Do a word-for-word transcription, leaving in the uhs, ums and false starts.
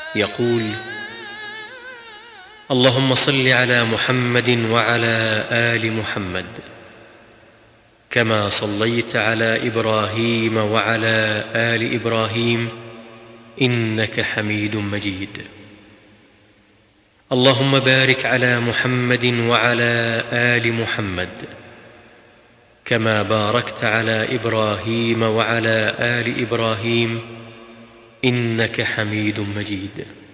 يقول: اللهم صل على محمد وعلى آل محمد كما صليت على إبراهيم وعلى آل إبراهيم إنك حميد مجيد. اللهم بارك على محمد وعلى آل محمد كما باركت على إبراهيم وعلى آل إبراهيم إنك حميد مجيد.